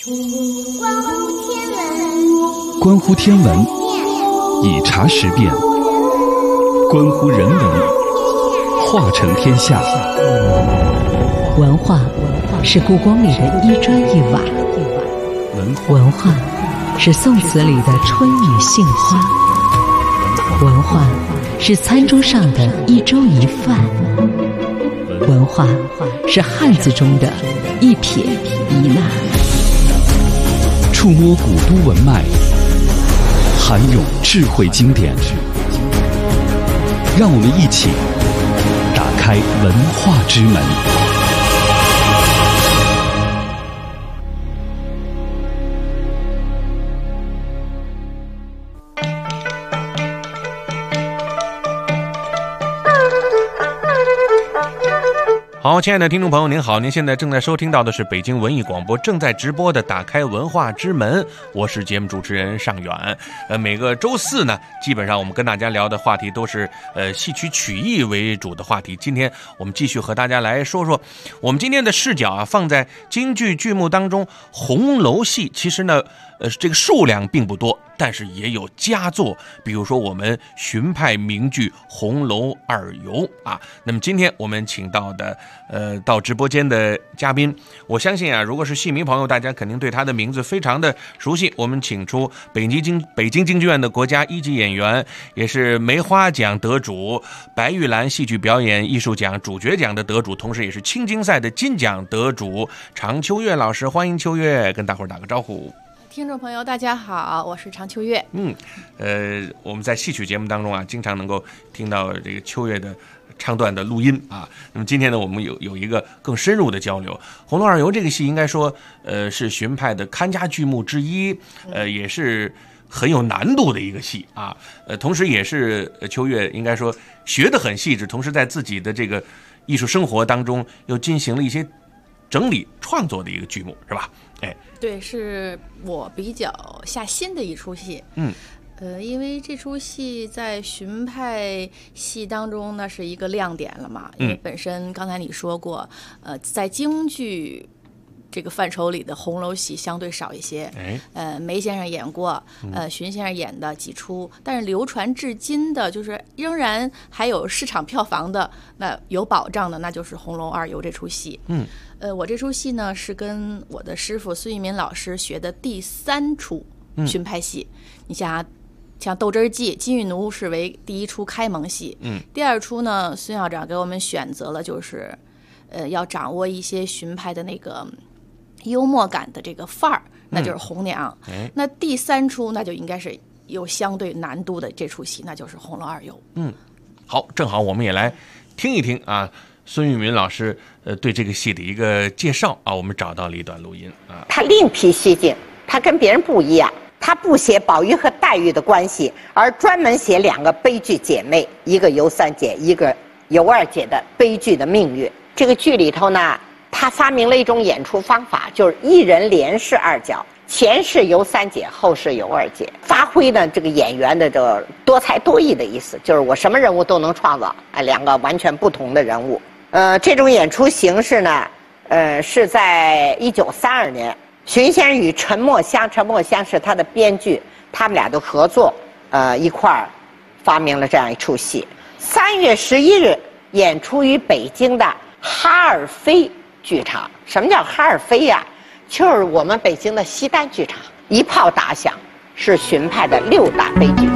关乎天文，以察时变；关乎人文，化成天下。 文化是故宫里的一砖一瓦，文化是宋词里的春雨杏花，文化是餐桌上的一粥一饭，文化是汉字中的一撇一捺。 触摸古都文脉，涵咏智慧经典，让我们一起打开文化之门。 好，亲爱的听众朋友您好，您现在正在收听到的是北京文艺广播正在直播的打开文化之门，我是节目主持人尚远。每个周四呢，基本上我们跟大家聊的话题都是戏曲曲艺为主的话题。今天我们继续和大家来说说我们今天的视角啊，放在京剧剧目当中，红楼戏其实呢这个数量并不多，但是也有佳作，比如说我们荀派名剧《红楼二游》啊。那么今天我们请到的到直播间的嘉宾，我相信啊，如果是戏迷朋友，大家肯定对他的名字非常的熟悉。我们请出北京京剧院的国家一级演员，也是梅花奖得主、白玉兰戏剧表演艺术奖主角奖的得主，同时也是青金赛的金奖得主常秋月老师。欢迎秋月，跟大伙儿打个招呼。 听众朋友大家好，我是常秋月。 我们在戏曲节目当中啊，经常能够听到这个秋月的唱段的录音啊。那么今天呢，我们有一个更深入的交流。《红楼二游》这个戏应该说是荀派的看家剧目之一，也是很有难度的一个戏啊。同时也是秋月应该说学得很细致，同时在自己的这个艺术生活当中又进行了一些整理创作的一个剧目，是吧？ 对，是我比较下心的一出戏。因为这出戏在荀派戏当中那是一个亮点了嘛，因为本身刚才你说过，在京剧这个范畴里的红楼戏相对少一些。梅先生演过，荀先生演的几出，但是流传至今的，就是仍然还有市场票房的，那有保障的，那就是《红楼二游》这出戏。我这出戏呢是跟我的师傅孙玉民老师学的第3出荀派戏。你像《斗针记》，金玉奴是为第1出开蒙戏。第2出呢，孙校长给我们选择了就是要掌握一些荀派的那个幽默感的这个范儿，那就是红娘。那第3出那就应该是有相对难度的这出戏，那就是《红楼二游》。 好，正好我们也来听一听啊，孙玉民老师对这个戏的一个介绍啊，我们找到了一段录音啊。 他另辟蹊径，他跟别人不一样，他不写宝玉和黛玉的关系，而专门写2个悲剧姐妹，一个尤三姐，一个尤二姐的悲剧的命运。这个剧里头呢，他发明了一种演出方法，就是一人连饰2角，前是尤三姐，后是尤二姐，发挥呢这个演员的这个多才多艺的意思，就是我什么人物都能创造，2个完全不同的人物。这种演出形式呢，是在1932年，荀先生与陈墨香是他的编剧，他们俩的合作，一块儿发明了这样一出戏。3月11日演出于北京的哈尔飞剧场。什么叫哈尔飞呀？就是我们北京的西单剧场。一炮打响，是荀派的6大悲剧。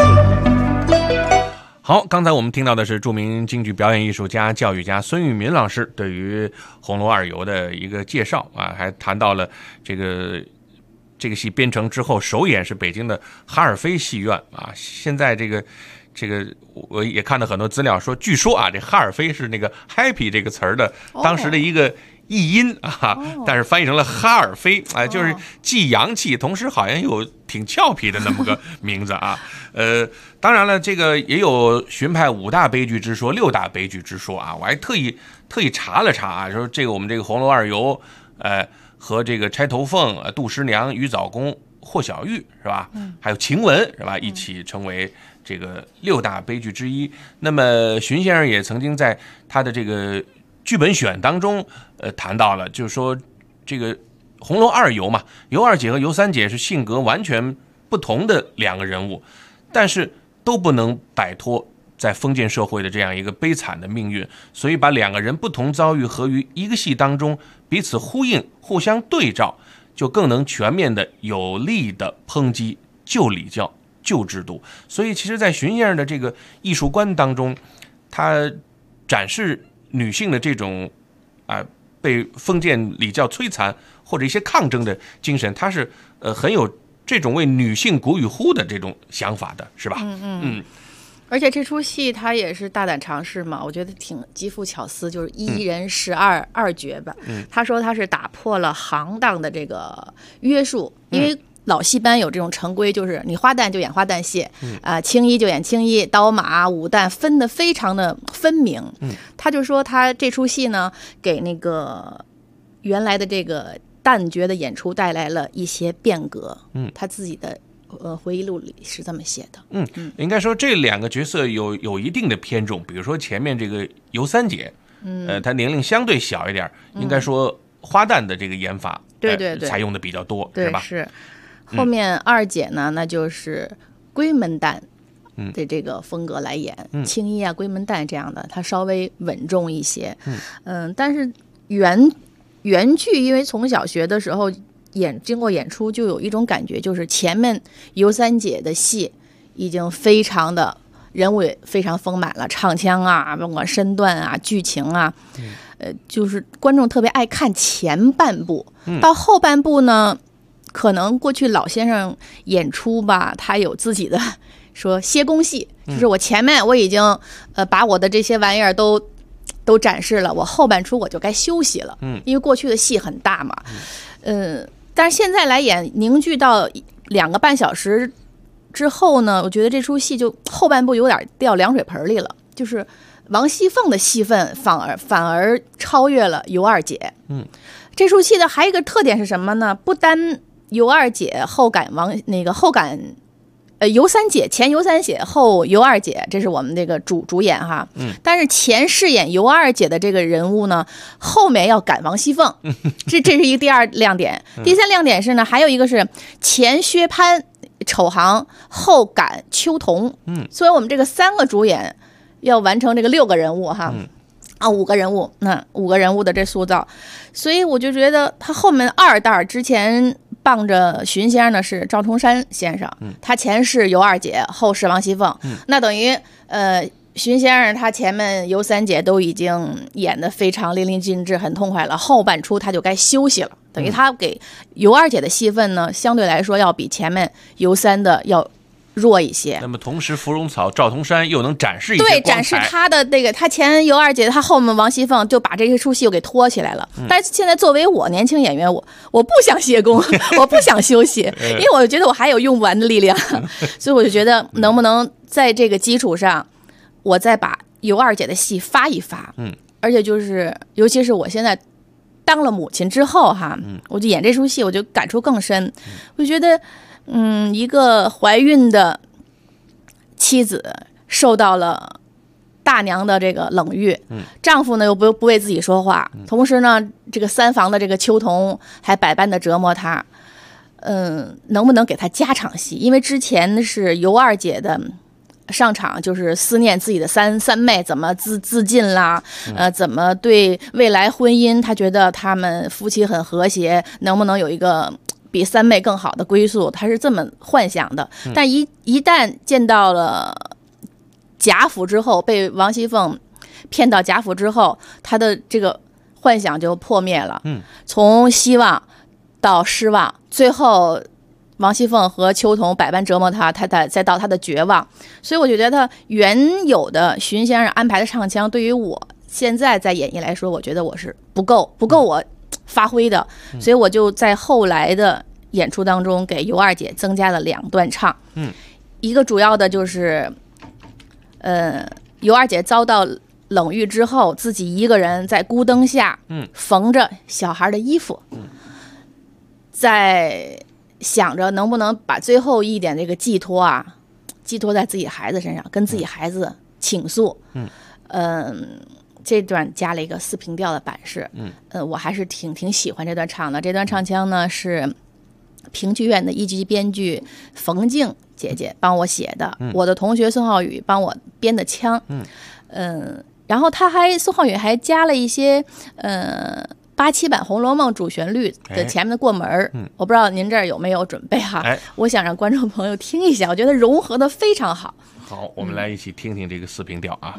好，刚才我们听到的是著名京剧表演艺术家、教育家孙玉民老师对于《红楼二游》的一个介绍啊，还谈到了这个戏编成之后首演是北京的哈尔飞戏院啊。现在这个我也看到很多资料说，据说啊，这哈尔飞是那个 happy 这个词儿的当时的一个译音啊，但是翻译成了哈尔飞啊，就是既洋气，同时好像有挺俏皮的那么个名字啊。当然了，这个也有荀派5大悲剧之说、6大悲剧之说啊。我还特意查了查啊，说这个我们这个《红楼二游》和这个钗头凤、杜十娘、于藻公、霍小玉是吧？还有晴雯是吧？一起成为这个6大悲剧之一。那么荀先生也曾经在他的这个剧本选当中谈到了，就是说这个《 红楼二尤嘛，尤二姐和尤三姐是性格完全不同的两个人物，但是都不能摆脱在封建社会的这样一个悲惨的命运，所以把两个人不同遭遇合于一个戏当中，彼此呼应，互相对照，就更能全面的有力的抨击旧礼教、旧制度。所以其实在荀先生的这个艺术观当中，他展示女性的这种被封建礼教摧残或者一些抗争的精神，他是很有这种为女性鼓与呼的这种想法的，是吧？ 而且这出戏他也是大胆尝试嘛，我觉得挺极富巧思，就是一人12二角吧。他说他是打破了行当的这个约束，因为老戏班有这种成规，就是你花旦就演花旦戏，青衣就演青衣，刀马武旦分得非常的分明。他就说他这出戏呢，给那个原来的这个旦角的演出带来了一些变革。他自己的回忆录里是这么写的。 应该说这两个角色有一定的偏重，比如说前面这个尤三姐，她年龄相对小一点，应该说花旦的这个演法， 对， 采用的比较多， 对， 是吧？ 是。后面二姐呢，那就是闺门旦的这个风格来演，青衣啊、闺门旦这样的，它稍微稳重一些。但是原剧，因为从小学的时候经过演出，就有一种感觉，就是前面尤三姐的戏已经非常的人物也非常丰满了，唱腔啊，甭管身段啊、剧情啊，就是观众特别爱看前半部，到后半部呢。可能过去老先生演出吧，他有自己的说歇工戏，就是我前面我已经把我的这些玩意儿都展示了，我后半出我就该休息了。因为过去的戏很大嘛，但是现在来演凝聚到2个半小时之后呢，我觉得这出戏就后半部有点掉凉水盆里了，就是王熙凤的戏份反而超越了尤二姐。这出戏的还有一个特点是什么呢？不单尤二姐后赶尤三姐，前尤三姐后尤二姐，这是我们这个主演哈。但是前饰演尤二姐的这个人物呢，后面要赶王熙凤，这是一个第二亮点。第三亮点是呢，还有一个是前薛蟠丑行，后赶秋桐。所以我们这个3个主演要完成这个6个人物哈。5个人物，那5个人物的这塑造，所以我就觉得他后面2代之前傍着荀先生的是赵同山先生，他前是尤二姐，后是王熙凤，那等于荀先生他前面尤三姐都已经演得非常淋漓尽致，很痛快了，后半出他就该休息了，等于他给尤二姐的戏份呢，相对来说要比前面尤三的要弱一些。 那么同时芙蓉草赵同山又能展示一些光彩， 对，展示他的那个，他前尤二姐，他后面王熙凤就把这些出戏又给拖起来了。但是现在作为我年轻演员，我不想歇工，我不想休息，因为我觉得我还有用不完的力量，所以我就觉得能不能在这个基础上，我再把尤二姐的戏发一发。而且就是尤其是我现在当了母亲之后哈，我就演这出戏我就感触更深，我就觉得一个怀孕的妻子受到了大娘的这个冷遇，丈夫呢又不为自己说话，同时呢这个3房的这个秋桐还百般的折磨她，能不能给她加场戏？因为之前是尤二姐的上场就是思念自己的三妹怎么自尽啦，怎么对未来婚姻，她觉得他们夫妻很和谐，能不能有一个比3妹更好的归宿，他是这么幻想的。但一旦见到了贾府之后，被王熙凤骗到贾府之后，他的这个幻想就破灭了。从希望到失望，最后王熙凤和秋桐百般折磨他，再到他的绝望。所以我就觉得原有的荀先生安排的唱腔，对于我现在在演绎来说，我觉得我是不够我发挥的，所以我就在后来的演出当中给尤二姐增加了2段唱。一个主要的就是尤二姐遭到冷遇之后，自己一个人在孤灯下缝着小孩的衣服，在想着能不能把最后一点这个寄托在自己孩子身上，跟自己孩子倾诉。 这段加了一个四平调的版式，我还是挺喜欢这段唱的。这段唱腔呢是评剧院的一级编剧冯静姐姐帮我写的，我的同学宋浩宇帮我编的腔，然后宋浩宇还加了一些87版《红楼梦》主旋律的前面的过门我不知道您这儿有没有准备哈？我想让观众朋友听一下，我觉得融合的非常好。 好，我们来一起听听这个四平调啊。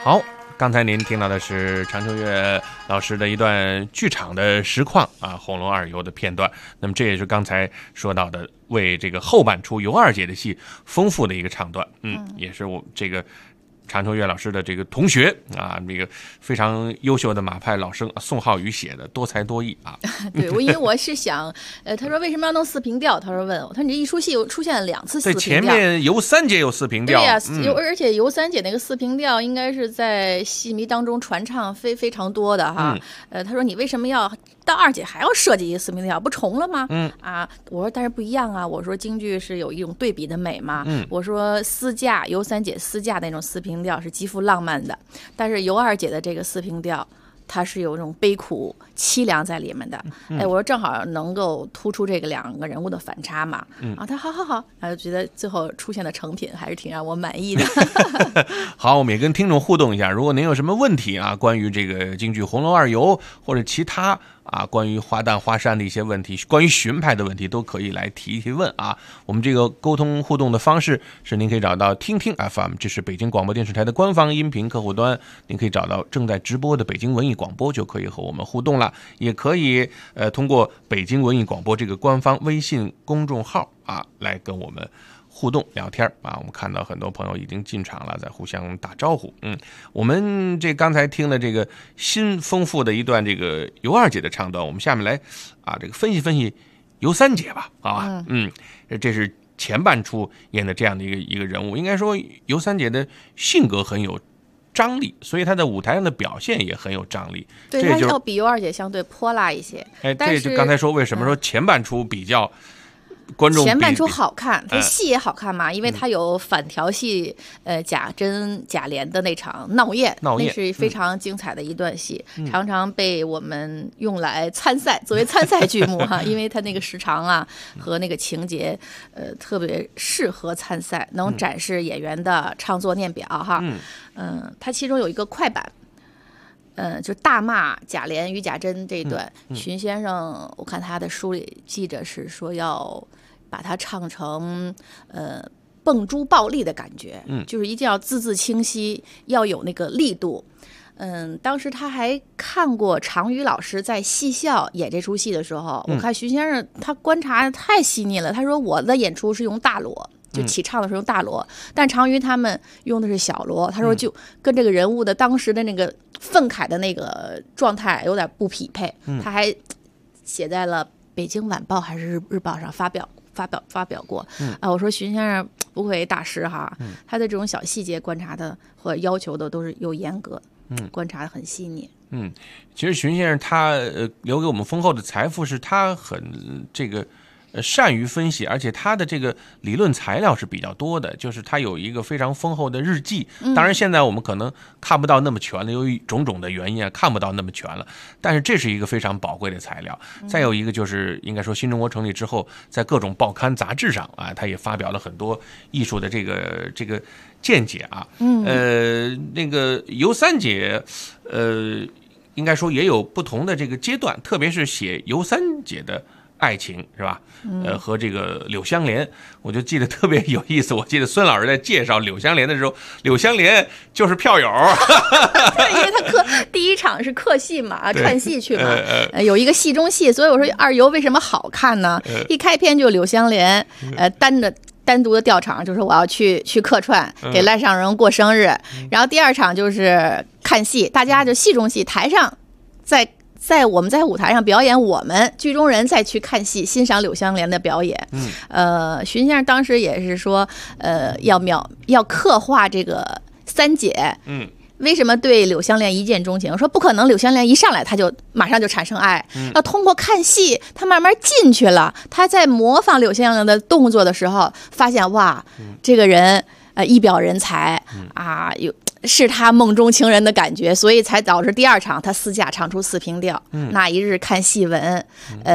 好，刚才您听到的是常秋月老师的一段剧场的实况啊，《红楼二游》的片段。那么这也是刚才说到的，为这个后半出尤二姐的戏丰富的一个唱段。也是我这个常秋月老师的这个同学啊，这个非常优秀的马派老生宋浩宇写的，多才多艺啊。 对，因为我是想，他说为什么要弄四平调？他说问我，他说你这一出戏出现了2次四平调。对， 前面尤三姐有四平调。 对呀、而且尤三姐那个四平调应该是在戏迷当中传唱非常多的哈。他说你为什么要到二姐还要设计一个四平调，不重了吗？我说但是不一样啊。我说京剧是有一种对比的美嘛。我说私嫁尤三姐私嫁那种四平调是极富浪漫的，但是尤二姐的这个四平调，它是有这种悲苦凄凉在里面的。我说正好能够突出这个2个人物的反差嘛。他好，然后觉得最后出现的成品还是挺让我满意的。 好，我们也跟听众互动一下，如果您有什么问题啊，关于这个京剧《红楼二游》或者其他啊，关于花旦花山的一些问题，关于荀派的问题，都可以来提问啊。我们这个沟通互动的方式是，您可以找到听听 FM， 这是北京广播电视台的官方音频客户端，您可以找到正在直播的北京文艺广播，就可以和我们互动了。也可以通过北京文艺广播这个官方微信公众号啊，来跟我们互动聊天啊。我们看到很多朋友已经进场了，在互相打招呼。我们这刚才听了这个新丰富的一段这个尤二姐的唱段，我们下面来啊这个分析分析尤三姐吧，好吧？这是前半出演的这样的一个人物，应该说尤三姐的性格很有张力，所以她在舞台上的表现也很有张力。 对，她要比尤二姐相对泼辣一些。 这就刚才说为什么说前半出比较观众前半出好看，它戏也好看嘛，因为它有反调戏，贾珍、贾琏的那场闹宴，那是非常精彩的一段戏，常常被我们用来参赛，作为参赛剧目哈，因为它那个时长啊和那个情节，特别适合参赛，能展示演员的唱作念表哈。它其中有一个快板。就大骂贾琏与贾珍这一段，荀先生我看他的书里记着是说要把它唱成蹦珠暴力的感觉，就是一定要字字清晰，要有那个力度。当时他还看过常宇老师在戏校演这出戏的时候，我看荀先生他观察太细腻了，他说我的演出是用大锣。就起唱的时候用大锣，但常瑜他们用的是小锣。他说就跟这个人物的当时的那个愤慨的那个状态有点不匹配。他还写在了《北京晚报》还是日报上发表过。我说荀先生不愧为大师哈，他的这种小细节观察的和要求的都是有严格，观察的很细腻。 其实荀先生他留给我们丰厚的财富是他很这个。善于分析，而且他的这个理论材料是比较多的，就是他有一个非常丰厚的日记。当然现在我们可能看不到那么全了，由于种种的原因啊，看不到那么全了，但是这是一个非常宝贵的材料。再有一个就是应该说新中国成立之后，在各种报刊杂志上啊，他也发表了很多艺术的这个见解啊。那个尤三姐应该说也有不同的这个阶段，特别是写尤三姐的爱情是吧？和这个柳湘莲，我就记得特别有意思。我记得孙老师在介绍柳湘莲的时候，柳湘莲就是票友， 因为他第一场是客戏嘛，串戏去嘛，有一个戏中戏，所以我说二游为什么好看呢？一开篇就柳湘莲，单独的调场，就是我要去客串给赖尚荣过生日，然后第二场就是看戏，大家就戏中戏，台上在我们在舞台上表演，我们剧中人再去看戏，欣赏柳湘莲的表演。荀先生当时也是说，要刻画这个三姐，为什么对柳湘莲一见钟情？说不可能，柳湘莲一上来他就马上就产生爱，要通过看戏，他慢慢进去了。他在模仿柳湘莲的动作的时候，发现哇，这个人一表人才啊，是他梦中情人的感觉，所以才导致第二场他私下唱出四平调。那一日看戏文，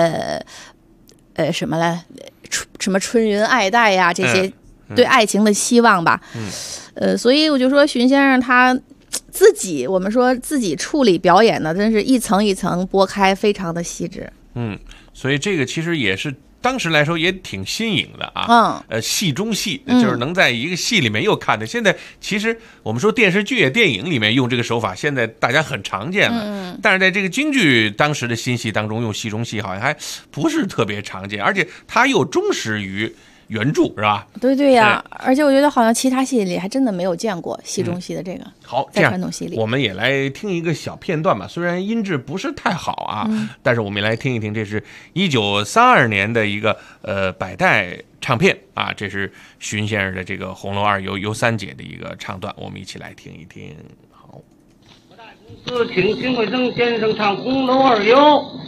什么来，什么春云爱戴呀，这些对爱情的希望吧。所以我就说荀先生他我们说自己处理表演呢，真是一层一层剥开，非常的细致。 所以这个其实也是当时来说也挺新颖的啊，戏中戏，就是能在一个戏里面又看的。现在其实我们说电视剧、电影里面用这个手法，现在大家很常见了，但是在这个京剧当时的新戏当中用戏中戏，好像还不是特别常见，而且它又忠实于原著，是吧？ 对呀，而且我觉得好像其他戏里还真的没有见过戏中戏的这个。 好， 在传统戏里， 我们也来听一个小片段吧。虽然音质不是太好啊，但是我们也来听一听，这是1932年的一个百代唱片啊，这是荀先生的这个《红楼二游》尤三姐的一个唱段，我们一起来听一听。好， 各大公司请辛惠生先生唱《红楼二游》。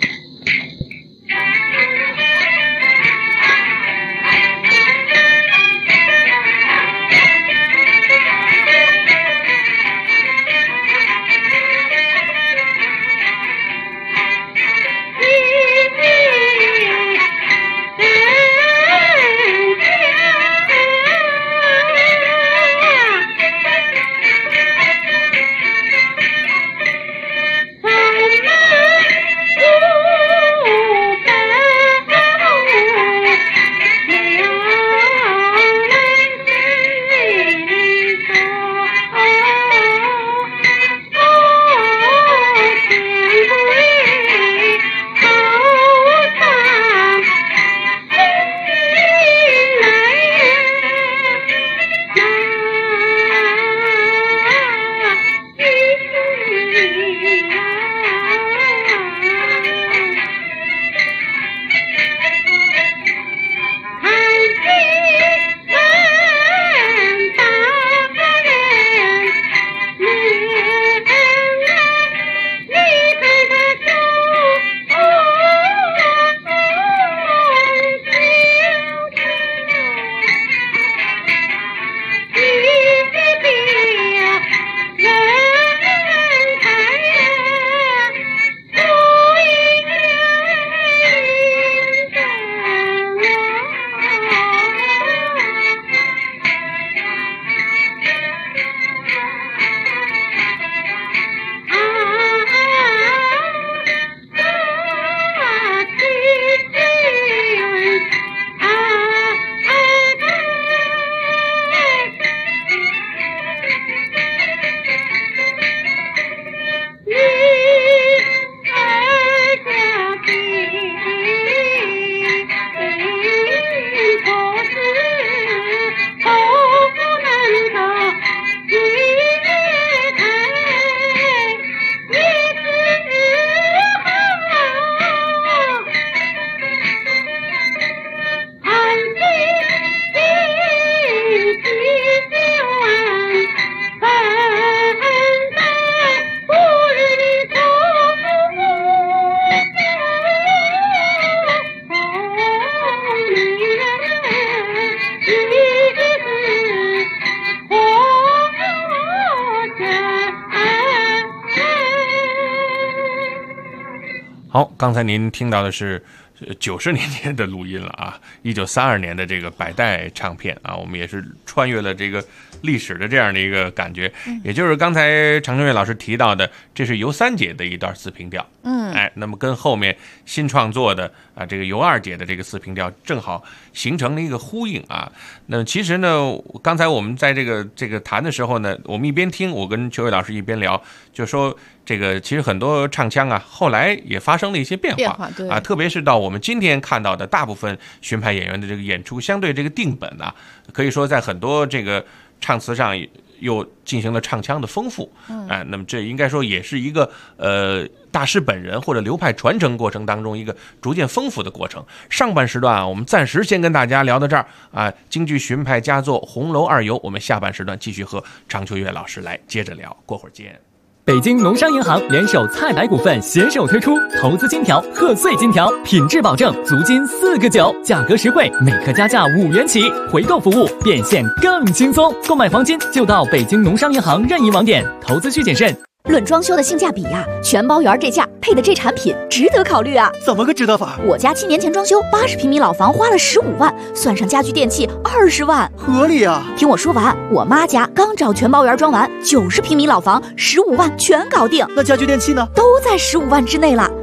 好，刚才您听到的是90年间的录音了啊，1932年的这个百代唱片啊，我们也是穿越了这个历史的这样的一个感觉，也就是刚才常春月老师提到的，这是尤三姐的一段四平调，那么跟后面新创作的啊这个尤二姐的这个四平调正好形成了一个呼应啊。那其实呢，刚才我们在这个谈的时候呢，我们一边听，我跟秋月老师一边聊，就说这个其实很多唱腔啊，后来也发生了一些变化啊，特别是到我们今天看到的大部分荀派演员的这个演出，相对这个定本啊，可以说在很多这个唱词上又进行了唱腔的丰富，那么这应该说也是一个大师本人或者流派传承过程当中一个逐渐丰富的过程。上半时段啊，我们暂时先跟大家聊到这儿啊，京剧荀派佳作《红楼二游》，我们下半时段继续和常秋月老师来接着聊，过会儿见。 北京农商银行联手菜百股份携手推出投资金条、贺岁金条，品质保证，足金4个9，价格实惠，每克加价5元起，回购服务变现更轻松。购买黄金就到北京农商银行任意网点，投资需谨慎。 论装修的性价比呀，全包园这价配的这产品值得考虑啊！ 怎么个值得法？ 我家7年前装修80平米老房花了15万，算上家具电器20万， 合理啊！ 听我说完，我妈家刚找全包园装完，90平米老房15万全搞定。 那家具电器呢？ 都在15万之内了。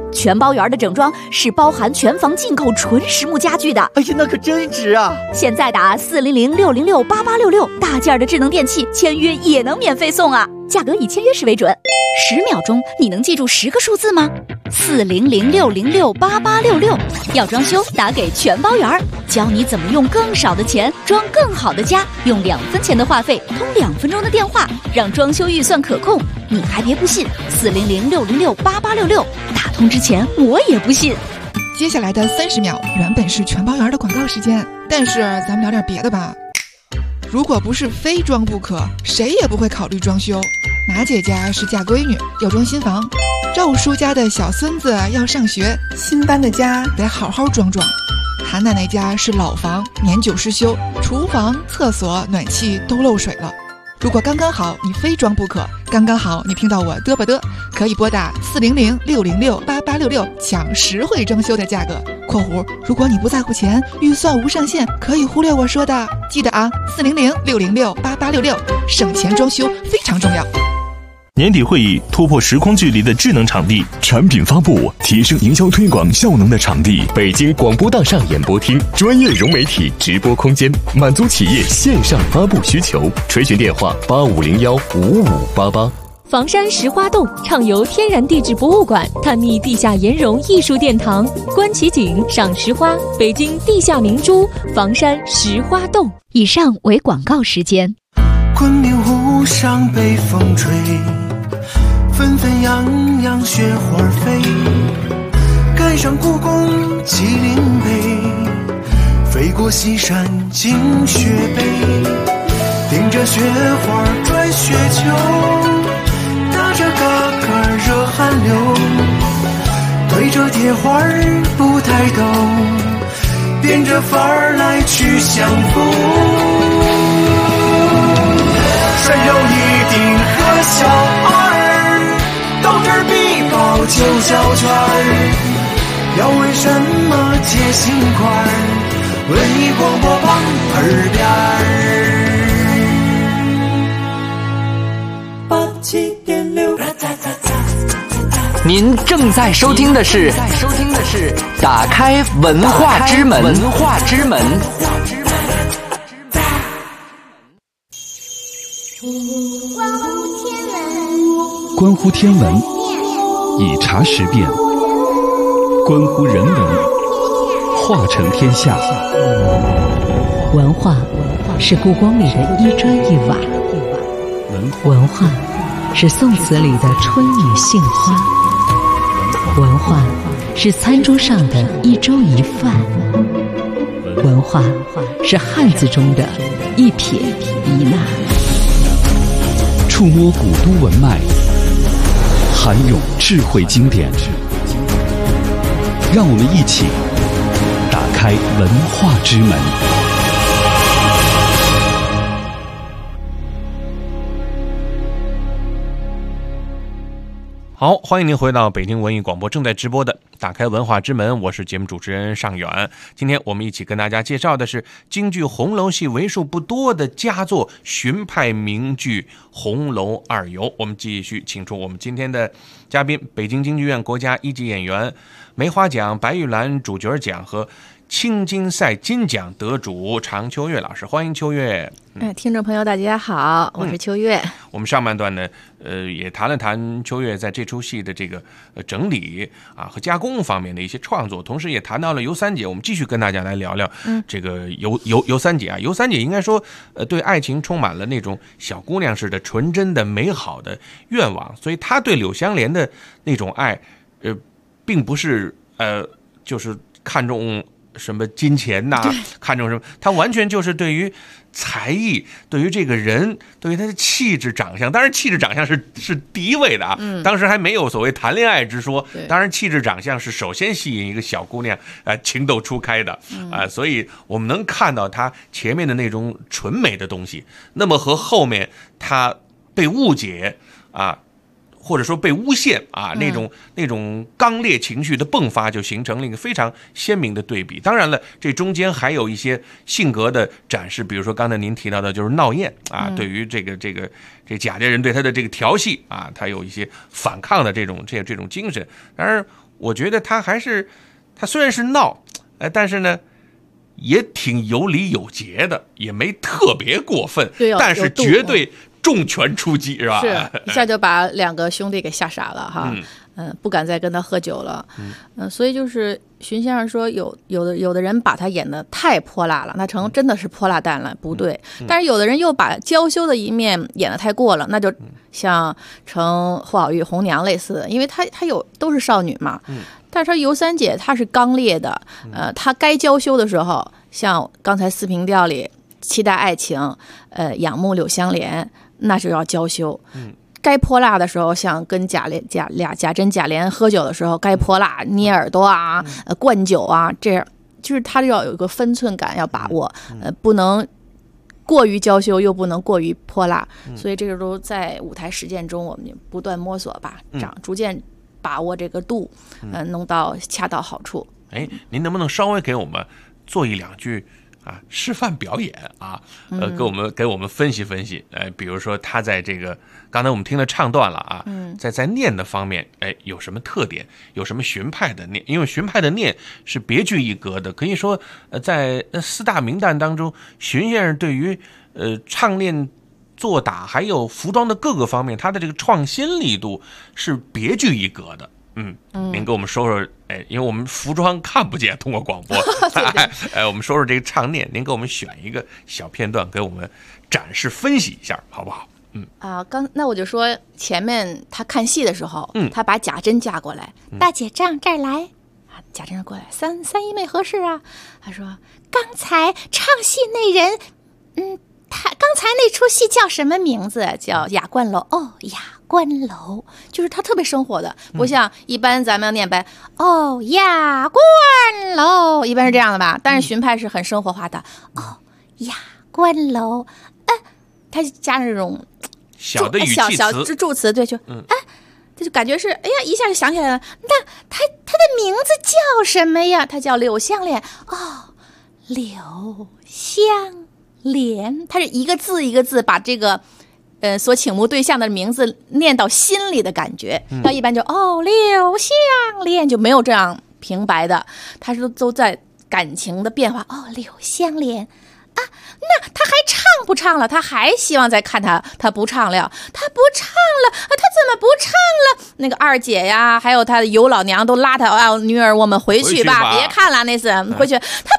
全包园的整装是包含全房进口纯实木家具的。 哎呀，那可真值啊！ 现在打400-606-8866，大件的智能电器签约也能免费送啊！价格以签约时为准。10秒钟，你能记住10个数字吗？400-606-8866。要装修，打给全包园，教你怎么用更少的钱装更好的家，用2分钱的话费通2分钟的电话，让装修预算可控。你还别不信，400-606-8866，打通之前我也不信。 接下来的30秒原本是全包园的广告时间，但是咱们聊点别的吧。如果不是非装不可，谁也不会考虑装修。马姐家是嫁闺女，要装新房；赵叔家的小孙子要上学，新搬的家得好好装装。韩奶奶家是老房，年久失修，厨房、厕所、暖气都漏水了。如果刚刚好你非装不可，刚刚好你听到我嘚吧嘚，可以拨打400-606-8866抢实惠装修的价格。括弧，如果你不在乎钱，预算无上限，可以忽略我说的。记得啊，400-606-8866，省钱装修非常重要。 年底会议突破时空距离的智能场地， 产品发布提升营销推广效能的场地， 北京广播大厦演播厅，专业融媒体直播空间，满足企业线上发布需求。垂询电话85015588。 房山石花洞畅游天然地质博物馆，探秘地下岩溶艺术殿堂，观奇景，赏石花，北京地下明珠，房山石花洞。 以上为广告时间。 昆明湖上北风吹，纷纷扬扬雪花飞，赶上故宫麒麟碑，飞过西山进雪碑，顶着雪花转雪球，打着嘎嘎热汗流，对着铁花不抬头，变着法儿来去相逢。山有一定和小二，斗智必报9小圈，要问什么接心块，文艺广播榜耳边。您正在收听的是打开文化之门。 关乎天文，以察时变；关乎人文，化成天下。 文化是故宫里的一砖一瓦，文化是宋词里的春雨杏花，文化是餐桌上的一粥一饭，文化是汉字中的一撇一捺。 触摸古都文脉，涵涌智慧经典，让我们一起打开文化之门。 好，欢迎您回到北京文艺广播正在直播的打开文化之门，我是节目主持人尚远。今天我们一起跟大家介绍的是京剧红楼戏为数不多的佳作荀派名剧《红楼二游》。我们继续请出我们今天的嘉宾，北京京剧院国家一级演员、梅花奖、白玉兰主角奖和青金赛金奖得主常秋月老师，欢迎秋月。 听众朋友大家好，我是秋月。 我们上半段呢，也谈了谈秋月在这出戏的这个整理啊和加工方面的一些创作，同时也谈到了尤三姐。我们继续跟大家来聊聊这个尤三姐啊。尤三姐应该说，对爱情充满了那种小姑娘式的纯真的美好的愿望，所以她对柳湘莲的那种爱，并不是就是看重什么金钱呐，看重什么，他完全就是对于才艺，对于这个人，对于他的气质长相，当然气质长相是第一位的啊，当时还没有所谓谈恋爱之说，当然气质长相是首先吸引一个小姑娘情窦初开的所以我们能看到他前面的那种纯美的东西，那么和后面他被误解啊，或者说被诬陷啊，那种刚烈情绪的迸发，就形成了一个非常鲜明的对比。当然了，这中间还有一些性格的展示，比如说刚才您提到的，就是闹艳啊，对于这贾家人对他的这个调戏啊，他有一些反抗的这种精神。当然， 我觉得他虽然是闹，但是呢也挺有理有节的，也没特别过分，但是绝对重拳出击，是吧？ 是一下就把2个兄弟给吓傻了哈，不敢再跟他喝酒了，所以就是荀先生说有的人把他演得太泼辣了，那成真的是泼辣蛋了，不对。但是有的人又把娇羞的一面演得太过了，那就像成霍小玉红娘类似的，因为他都是少女嘛，但是尤三姐她是刚烈的，她该娇羞的时候，像刚才四平调里期待爱情，仰慕柳湘莲，那就要娇羞。该泼辣的时候，像跟贾珍、贾琏喝酒的时候，该泼辣，捏耳朵啊，灌酒啊，这样就是他要有一个分寸感要把握，不能过于娇羞，又不能过于泼辣，所以这个都在舞台实践中，我们不断摸索吧，逐渐把握这个度，弄到恰到好处。 您能不能稍微给我们做1-2句示范表演啊？给我们分析分析。比如说他在这个刚才我们听了唱段了啊，在念的方面，有什么特点？有什么荀派的念？因为荀派的念是别具一格的，可以说在4大名旦当中，荀先生对于唱念、作打还有服装的各个方面，他的这个创新力度是别具一格的。您给我们说说，因为我们服装看不见，通过广播，我们说说这个唱念，您给我们选一个小片段给我们展示分析一下，好不好？ 那我就说前面他看戏的时候，他把贾珍叫过来，大姐丈这儿来，贾珍过来，三姨妹何事啊？他说刚才唱戏那人，他刚才那出戏叫什么名字？叫雅观楼。雅观楼，就是他特别生活的，不像一般咱们要念白雅观楼，一般是这样的吧？但是荀派是很生活化的。雅观楼，他加上这种小的语气词、 小助词，对，他就感觉是一下就想起来了。那他的名字叫什么呀？他叫柳湘莲。柳湘莲，他是一个字一个字把这个所倾慕对象的名字念到心里的感觉。要一般就柳湘莲，就没有这样平白的，他是都在感情的变化。柳湘莲那他还唱不唱了？他还希望再看他不唱了，他怎么不唱了？那个二姐呀，还有他的尤老娘都拉他，女儿我们回去吧，别看了，那次回去，他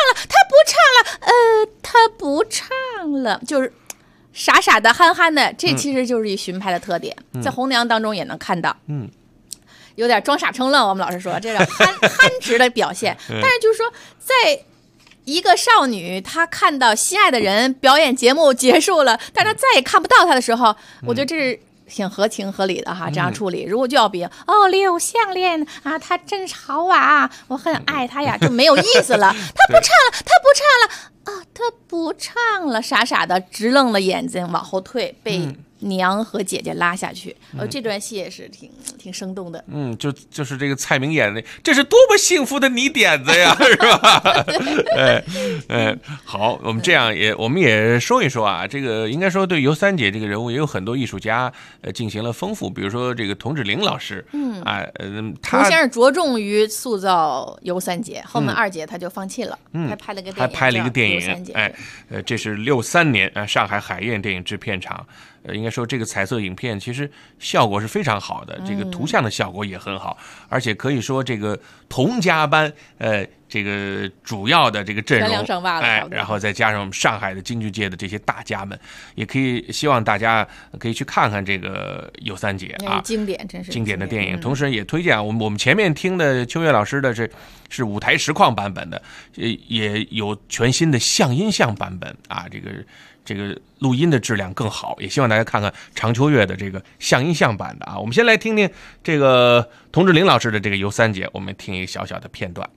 不唱了，就是傻傻的憨憨的，这其实就是一荀派的特点，在红娘当中也能看到，有点装傻充愣，我们老师说这是憨直的表现，但是就是说在一个少女她看到心爱的人表演节目结束了，但她再也看不到他的时候，我觉得这是挺合情合理的哈，这样处理。如果就要比柳湘莲她真好啊，我很爱她呀，就没有意思了。她不唱了，傻傻的直愣了眼睛往后退，被娘和姐姐拉下去。这段戏也是挺生动的。 就是这个蔡明演的，这是多么幸福的泥点子呀，是吧？好，我们这样我们也说一说啊，这个应该说对尤三姐这个人物也有很多艺术家进行了丰富，比如说这个童芷苓老师， 他先是着重于塑造尤三姐，后面二姐他就放弃了，还拍了一个电影， 这是63年上海海燕电影制片厂。应该说这个彩色影片其实效果是非常好的，这个图像的效果也很好，而且可以说这个童家班这个主要的这个阵容然后再加上我们上海的京剧界的这些大家们，也可以希望大家可以去看看这个尤三姐经典，真是经典的电影。同时也推荐我们前面听的秋月老师的是舞台实况版本的，也有全新的像音像版本这个录音的质量更好，也希望大家看看常秋月的这个像音像版的我们先来听听这个童芷苓老师的这个尤三姐，我们听一个小小的片段。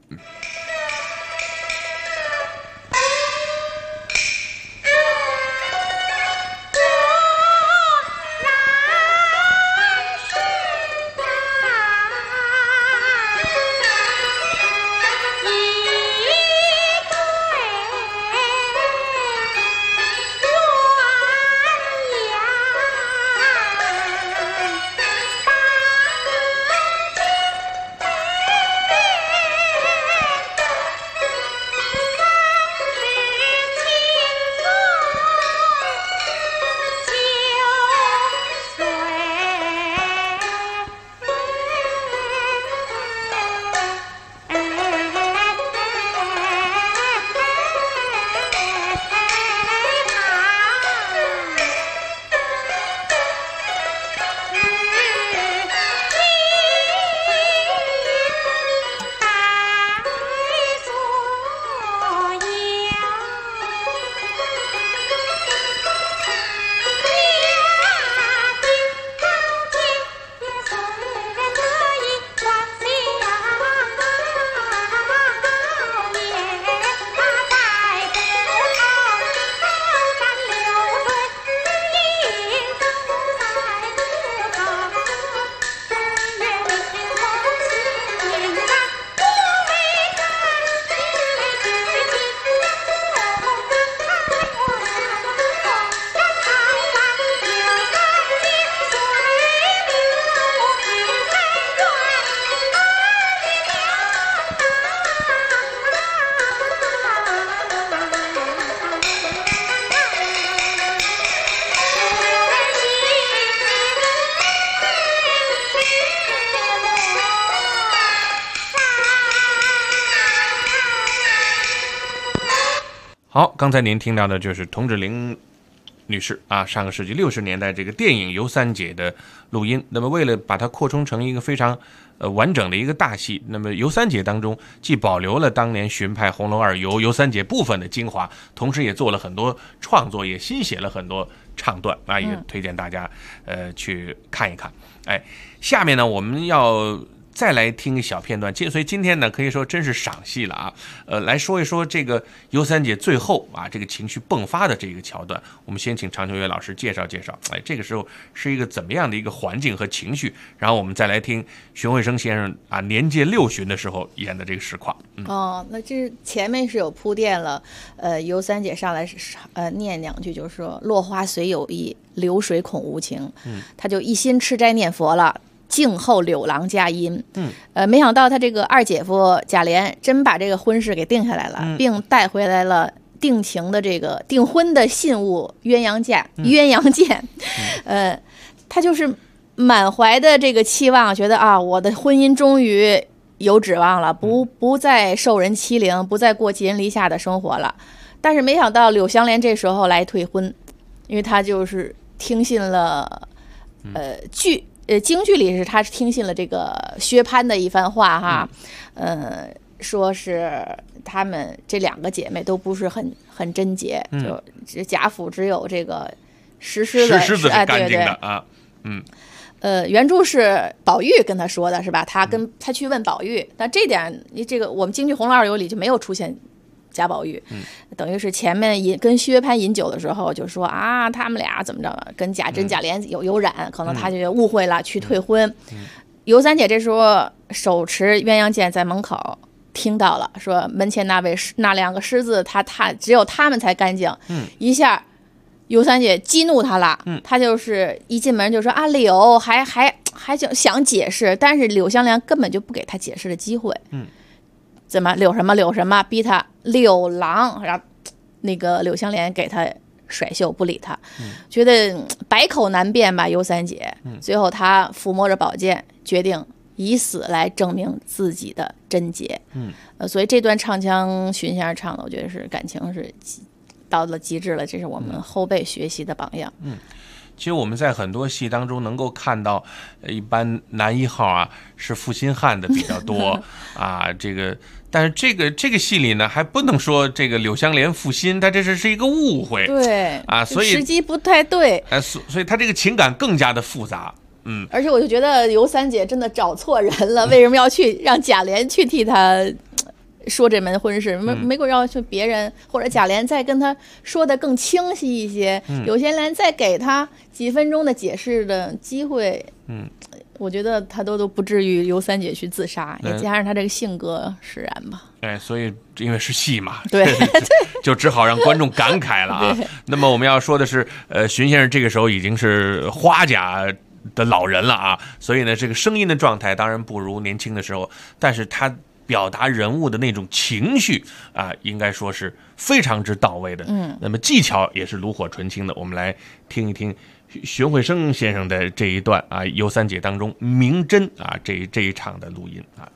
好，刚才您听到的就是童芷苓女士啊，上个世纪60年代这个电影《尤三姐》的录音。那么为了把它扩充成一个非常完整的一个大戏，那么《尤三姐》当中既保留了当年荀派红楼二尤尤三姐部分的精华，同时也做了很多创作，也新写了很多唱段啊，也推荐大家去看一看。哎，下面呢我们要再来听一小片段，所以今天呢可以说真是赏戏了啊。来说一说这个尤三姐最后啊这个情绪迸发的这个桥段，我们先请常秋月老师介绍介绍。哎，这个时候是一个怎么样的一个环境和情绪？然后我们再来听荀慧生先生啊年届60旬的时候演的这个实况。 那这前面是有铺垫了，尤三姐上来念2句，就是说落花虽有意，流水恐无情。他就一心吃斋念佛了。静候柳郎佳音。没想到他这个二姐夫贾琏真把这个婚事给定下来了，并带回来了定情的这个订婚的信物鸳鸯剑。他就是满怀的这个期望，觉得啊，我的婚姻终于有指望了，不再受人欺凌，不再过寄人篱下的生活了。但是没想到柳湘莲这时候来退婚，因为他就是听信了京剧里是他听信了这个薛蟠的一番话哈，说是他们这2个姐妹都不是很贞洁，就贾府只有这个石狮子是干净的啊， 原著是宝玉跟他说的是吧？他去问宝玉，但这点这个我们京剧《红楼二尤》里就没有出现贾宝玉，等于是前面跟薛蟠饮酒的时候就说啊，他们俩怎么着，跟贾珍、贾琏有染，可能他就误会了，去退婚。尤三姐这时候手持鸳鸯剑在门口听到了，说门前那2个狮子，他只有他们才干净。一下尤三姐激怒他了，他就是一进门就说啊，柳还想解释，但是柳湘莲根本就不给他解释的机会。怎么柳什么逼他柳郎，然后那个柳湘莲给他甩袖不理他，觉得百口难辩吧尤三姐。最后他抚摸着宝剑，决定以死来证明自己的贞洁。所以这段唱腔荀先生唱的，我觉得是感情是到了极致了，这是我们后辈学习的榜样。 其实我们在很多戏当中能够看到，一般男一号啊是负心汉的比较多啊，但是这个戏里呢，还不能说这个柳湘莲负心，他这是一个误会， 对啊，所以时机不太对， 所以他这个情感更加的复杂。 而且我就觉得尤三姐真的找错人了，为什么要去让贾琏去替他说这门婚事？没过要去别人，或者贾琏再跟他说的更清晰一些，有些人再给他几分钟的解释的机会。我觉得他都不至于尤三姐去自杀，也加上他这个性格使然吧。 所以因为是戏嘛， 对， 就只好让观众感慨了啊。那么我们要说的是，荀先生这个时候已经是花甲的老人了啊，所以呢，这个声音的状态当然不如年轻的时候，但是他表达人物的那种情绪啊，应该说是非常之到位的。那么技巧也是炉火纯青的。我们来听一听荀慧生先生的这一段啊，尤三姐当中明真啊这一场的录音啊。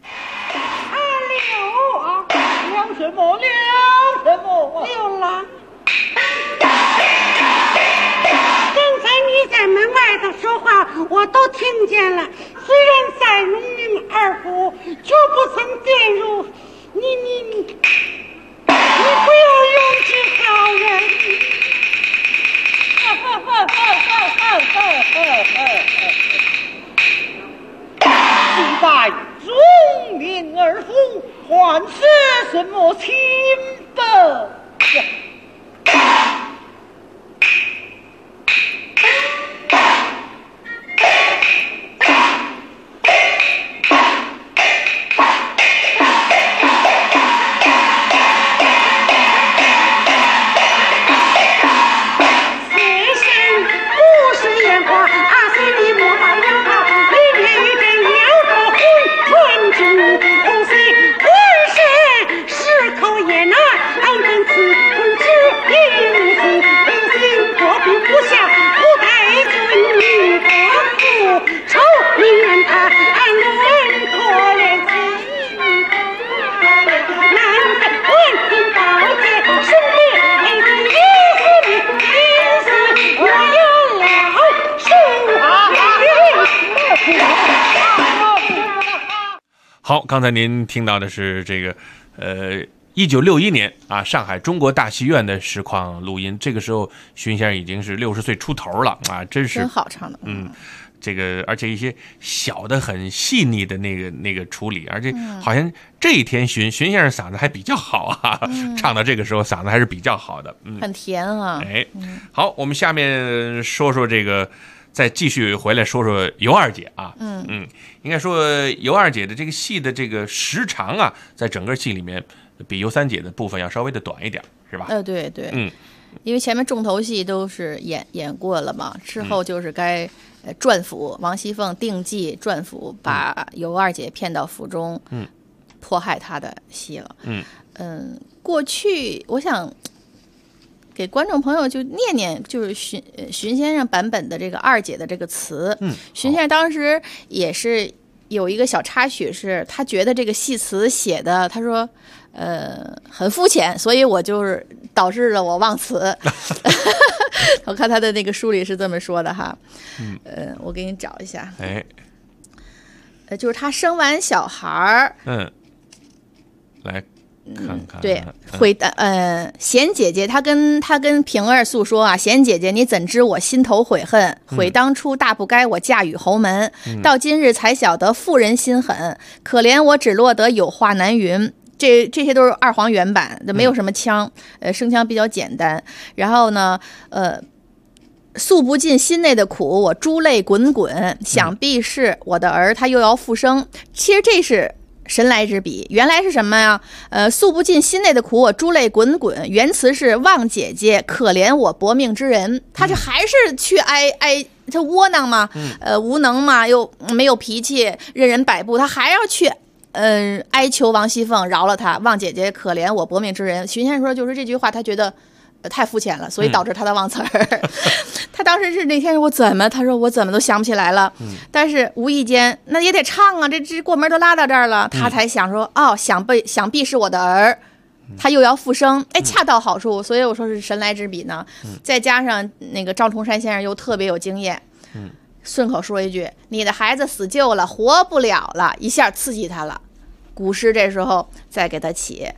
聊什么了？刚才你在门外头说话，我都听见了。虽然在农民二府，绝不曾玷辱你不要用计挑人。既在农民二府，还是什么情报？红色，浑身是口也难，俺跟此刚才您听到的是这个1961年啊，上海中国大戏院的实况录音。这个时候，荀先生已经是60岁出头了啊，真好唱的。 这个而且一些小的很细腻的那个处理，而且好像这一天荀先生嗓子还比较好啊，唱到这个时候嗓子还是比较好的， 很甜啊。 好，我们下面说说这个，再继续回来说说尤二姐啊，应该说尤二姐的这个戏的这个时长啊，在整个戏里面比尤三姐的部分要稍微的短一点，是吧？ 对，因为前面重头戏都是演过了嘛，之后就是该转府，王熙凤定计转府，把尤二姐骗到府中，迫害她的戏了。过去我想给观众朋友就念念，就是荀先生版本的这个二姐的这个词。荀先生当时也是有一个小插曲，是他觉得这个戏词写的，他说很肤浅，所以我就是导致了我忘词。我看他的那个书里是这么说的哈。我给你找一下。就是他生完小孩儿， 来看看。 对，贤姐姐，她跟平儿诉说啊，贤姐姐，你怎知我心头悔恨？悔当初大不该我嫁与侯门，到今日才晓得妇人心狠，可怜我只落得有话难云。这些都是二黄原版，没有什么腔，声腔比较简单。然后呢，诉不尽心内的苦，我珠泪滚滚，想必是我的儿他又要复生。其实这是神来之笔，原来是什么呀？诉不尽心内的苦，我珠泪滚滚。原词是望姐姐，可怜我薄命之人。他这还是去哀，他窝囊嘛，无能嘛，又没有脾气，任人摆布，他还要去。哀求王熙凤饶了他，望姐姐可怜我薄命之人。荀先生说，就是这句话，他觉得太肤浅了，所以导致他的忘词儿。他当时是那天他说我怎么都想不起来了。但是无意间那也得唱啊，这过门都拉到这儿了，他才想说想必是我的儿，他又要复生，恰到好处。所以我说是神来之笔呢。再加上那个赵崇山先生又特别有经验。顺口说一句，你的孩子死旧了，活不了了，一下刺激他了。古诗这时候再给他起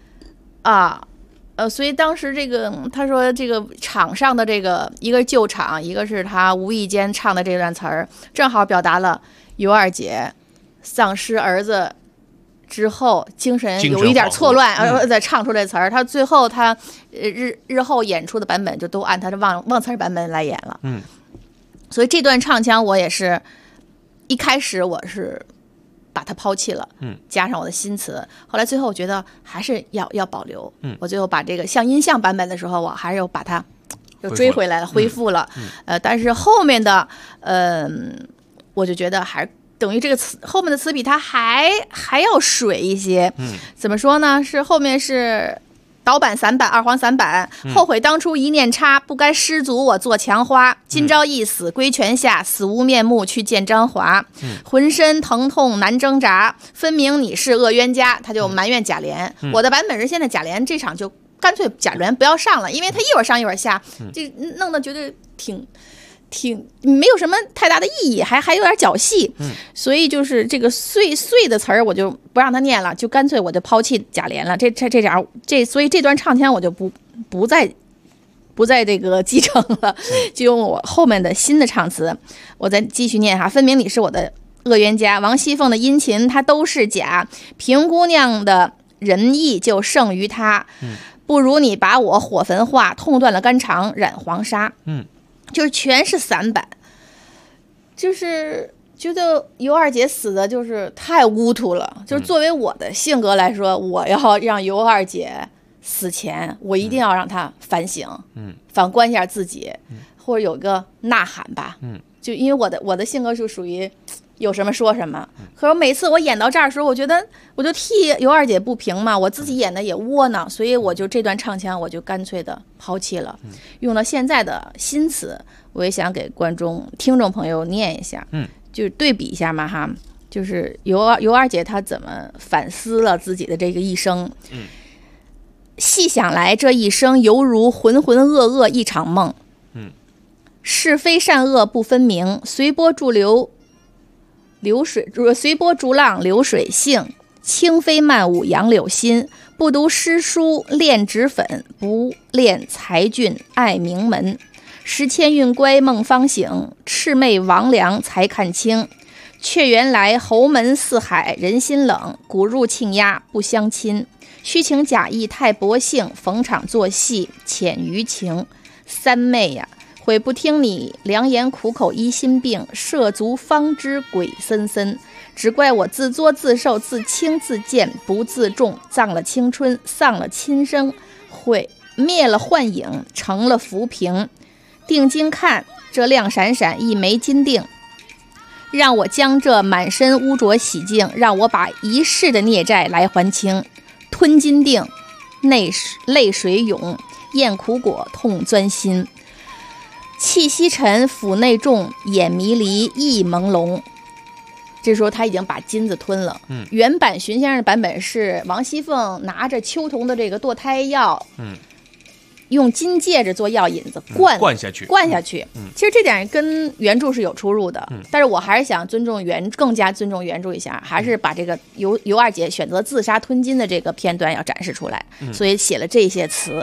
所以当时这个他说这个场上的这个一个旧场，一个是他无意间唱的这段词儿，正好表达了尤二姐丧失儿子之后精神有一点错乱，再唱出这词儿。他最后他日后演出的版本就都按他的忘词版本来演了。所以这段唱腔我也是一开始我是把它抛弃了，加上我的新词。后来最后我觉得还是要保留，我最后把这个像音像版本的时候，我还是又把它又追回来了，恢复了。但是后面的我就觉得还等于这个词后面的词比它还要水一些。怎么说呢？是后面是倒版散版，二黄散版，后悔当初一念差，不该失足我做墙花。今朝一死归泉下，死无面目去见张华。浑身疼痛难挣扎，分明你是恶冤家。他就埋怨贾琏。我的版本是现在贾琏这场就干脆贾琏不要上了，因为他一会儿上一会儿下，这弄得觉得挺没有什么太大的意义，还有点搅戏。所以就是这个碎的词儿我就不让他念了，就干脆我就抛弃贾琏了。所以这段唱腔我就不再这个继承了，就用我后面的新的唱词，我再继续念哈。分明你是我的恶冤家，王熙凤的殷勤她都是假，平姑娘的仁义就胜于她。不如你把我火焚化，痛断了肝肠，染黄沙。就是全是散版，就是觉得尤二姐死的就是太乌涂了。就是作为我的性格来说，我要让尤二姐死前，我一定要让她反省，反观一下自己，或者有个呐喊吧。就因为我的性格是属于有什么说什么。可是每次我演到这儿的时候，我觉得我就替尤二姐不平嘛，我自己演的也窝囊，所以我就这段唱腔我就干脆的抛弃了，用了现在的新词。我也想给听众朋友念一下，就是对比一下嘛哈，就是尤二姐她怎么反思了自己的这个一生。细想来，这一生犹如浑浑噩噩一场梦。是非善恶不分明，随波逐浪流水性， 轻飞漫舞杨柳心，不读诗书练纸粉，不练才俊爱名门。时迁运乖梦方醒，魑魅魍魉才看清。却原来侯门四海人心冷，蛊入庆压不相亲。虚情假意太薄幸，逢场作戏浅于情。三妹呀，悔不听你良言苦口医心病，涉足方知鬼森森。只怪我自作自受自轻自贱不自重，葬了青春丧了亲生，毁灭了幻影成了浮萍。定睛看这亮闪闪一枚金锭，让我将这满身污浊洗净，让我把一世的孽债来还清。吞金锭内泪水涌，咽苦果痛钻心。气息沉腹内重，眼迷离意朦胧。这时候他已经把金子吞了。原版荀先生的版本是王熙凤拿着秋桐的这个堕胎药，用金戒指做药引子灌下去。其实这点跟原著是有出入的，但是我还是想更加尊重原著一下，还是把这个尤二姐选择自杀吞金的这个片段要展示出来，所以写了这些词。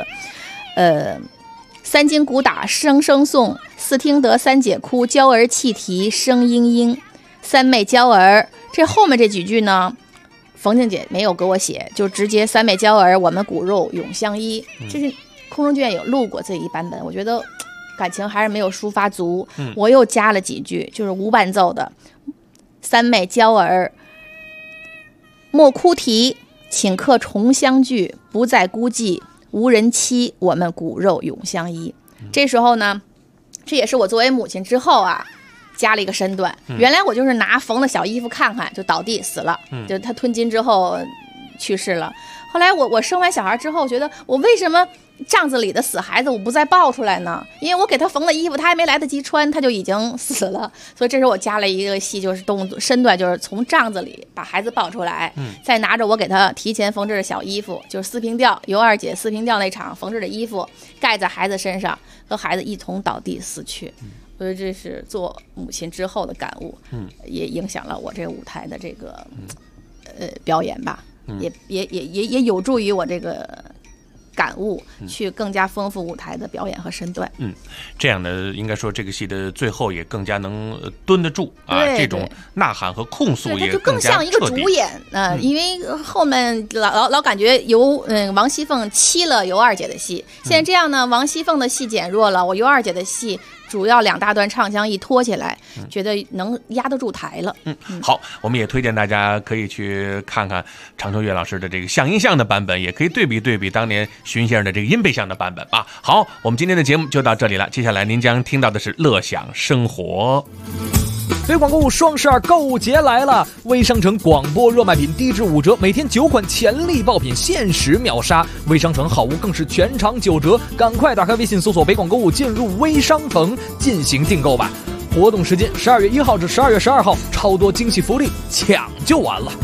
三更鼓打声声送，四听得三姐哭，娇儿泣啼声嘤嘤。三妹娇儿，这后面这几句呢，冯静姐没有给我写，就直接三妹娇儿，我们骨肉永相依。这是空中剧院有录过这一版本，我觉得感情还是没有抒发足。我又加了几句，就是无伴奏的。三妹娇儿，莫哭啼，请客重相聚，不再孤寂，无人欺，我们骨肉永相依。这时候呢，这也是我作为母亲之后啊，加了一个身段。原来我就是拿缝的小衣服看看就倒地死了，就他吞金之后去世了。后来我生完小孩之后，觉得我为什么帐子里的死孩子我不再抱出来呢？因为我给他缝的衣服他还没来得及穿，他就已经死了。所以这时候我加了一个戏，就是动作身段，就是从帐子里把孩子抱出来，再拿着我给他提前缝制的小衣服，就是四平吊尤二姐四平吊那场缝制的衣服盖在孩子身上，和孩子一同倒地死去。所以这是做母亲之后的感悟，也影响了我这个舞台的这个表演吧，也有助于我这个感悟，去更加丰富舞台的表演和身段。 这样的应该说这个戏的最后也更加能蹲得住啊，这种呐喊和控诉也更加像一个主演因为后面老感觉王熙凤欺了尤二姐的戏，现在这样呢，王熙凤的戏减弱了，我尤二姐的戏主要两大段唱腔一拖起来，觉得能压得住台了。 好，我们也推荐大家可以去看看常秋月老师的这个像音像的版本，也可以对比当年荀先生的这个音配像的版本啊。好，我们今天的节目就到这里了，接下来您将听到的是乐享生活。 北广购物双12购物节来了，微商城广播热卖品低至5折，每天9款潜力爆品限时秒杀，微商城好物更是全场9折，赶快打开微信搜索北广购物，进入微商城进行订购吧。活动时间12月1号至12月12号，超多惊喜福利，抢就完了。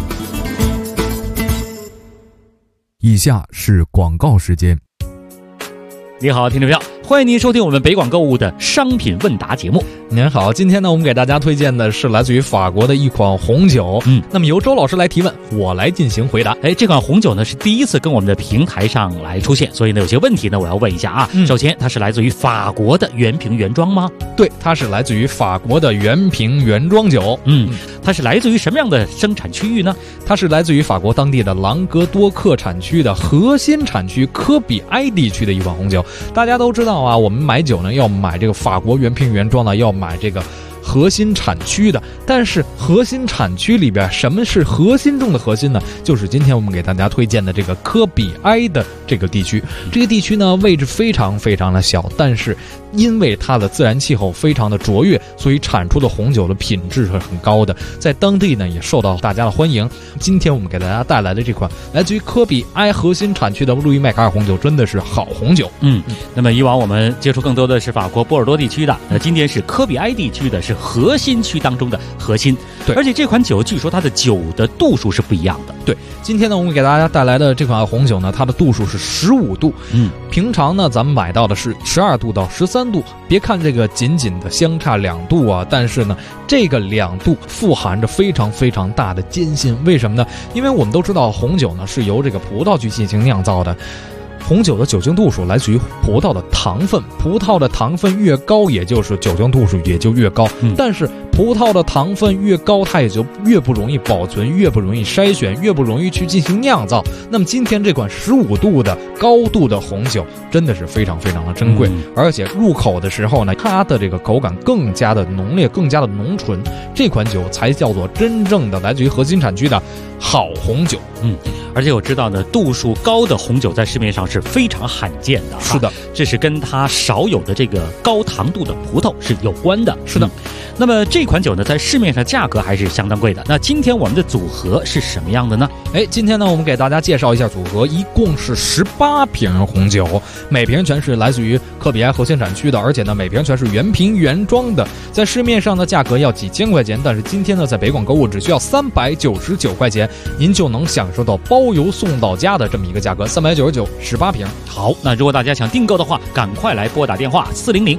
以下是广告时间。 你好，听众朋友，欢迎您收听我们北广购物的商品问答节目。 您好，今天呢，我们给大家推荐的是来自于法国的一款红酒。那么由周老师来提问，我来进行回答。 这款红酒呢是第一次跟我们的平台上来出现，所以呢有些问题呢我要问一下啊。首先，它是来自于法国的原瓶原装吗？ 对，它是来自于法国的原瓶原装酒。 它是来自于什么样的生产区域呢？ 它是来自于法国当地的朗格多克产区的核心产区科比埃地区的一款红酒。大家都知道啊，我们买酒呢要买这个法国原瓶原装的，要买这个核心产区的。但是核心产区里边什么是核心中的核心呢？就是今天我们给大家推荐的这个科比埃的这个地区。这个地区呢位置非常非常的小，但是因为它的自然气候非常的卓越，所以产出的红酒的品质是很高的，在当地呢也受到大家的欢迎。今天我们给大家带来的这款来自于科比埃核心产区的路易麦卡尔红酒真的是好红酒。 那么以往我们接触更多的是法国波尔多地区的，今天是科比埃地区的，是核心区当中的核心。 对， 而且这款酒据说它的酒的度数是不一样的。 对，今天呢我们给大家带来的这款红酒呢，它的度数是是15度。平常呢咱们买到的是12度到13度，别看这个仅仅的相差2度啊，但是呢这个2度富含着非常非常大的艰辛。为什么呢？因为我们都知道红酒呢是由这个葡萄去进行酿造的，红酒的酒精度数来自于葡萄的糖分，葡萄的糖分越高，也就是酒精度数也就越高。但是葡萄的糖分越高，它也就越不容易保存，越不容易筛选，越不容易去进行酿造。那么今天这款15度的高度的红酒真的是非常非常的珍贵，而且入口的时候呢，它的这个口感更加的浓烈，更加的浓醇，这款酒才叫做真正的来自于核心产区的好红酒。 而且我知道呢，度数高的红酒在市面上是非常罕见的。 是的， 这是跟它少有的这个高糖度的葡萄是有关的。 是的。 那么这款酒呢，在市面上价格还是相当贵的。那今天我们的组合是什么样的呢？ 今天呢，我们给大家介绍一下组合，一共是18瓶红酒，每瓶全是来自于科比埃核心产区的，而且呢，每瓶全是原瓶原装的。在市面上的价格要几千块钱，但是今天呢，在北广购物只需要399块钱，您就能享受到包邮送到家的这么一个价格，399，18瓶。 好，那如果大家想订购的话，赶快来拨打电话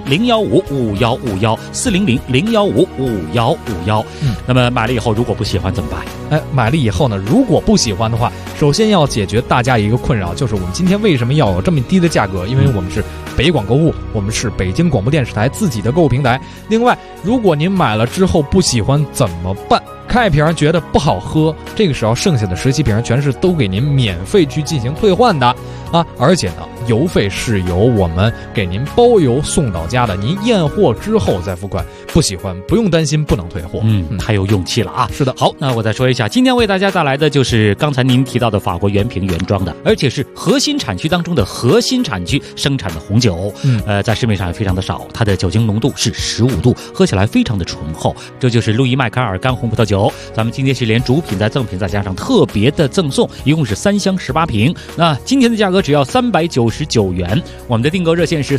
400-015-5151，400-015-5151。那么买了以后如果不喜欢怎么办？ 买了以后呢，如果不喜欢的话，首先要解决大家一个困扰，就是我们今天为什么要有这么低的价格？因为我们是北广购物，我们是北京广播电视台自己的购物平台。另外，如果您买了之后不喜欢怎么办？开一瓶觉得不好喝，这个时候剩下的17瓶全是都给您免费去进行退换的啊！而且呢，邮费是由我们给您包邮送到家的，您验货之后再付款。不喜欢不用担心不能退货， 太有勇气了啊！ 是的。 好，那我再说一下，今天为大家带来的就是刚才您提到的法国原瓶原装的，而且是核心产区当中的核心产区生产的红酒。在市面上也非常的少，它的酒精浓度是15度，喝起来非常的醇厚。这就是路易麦卡尔干红葡萄酒。咱们今天是连主品再赠品再加上特别的赠送，一共是3箱18瓶。那今天的价格只要399元。我们的订购热线是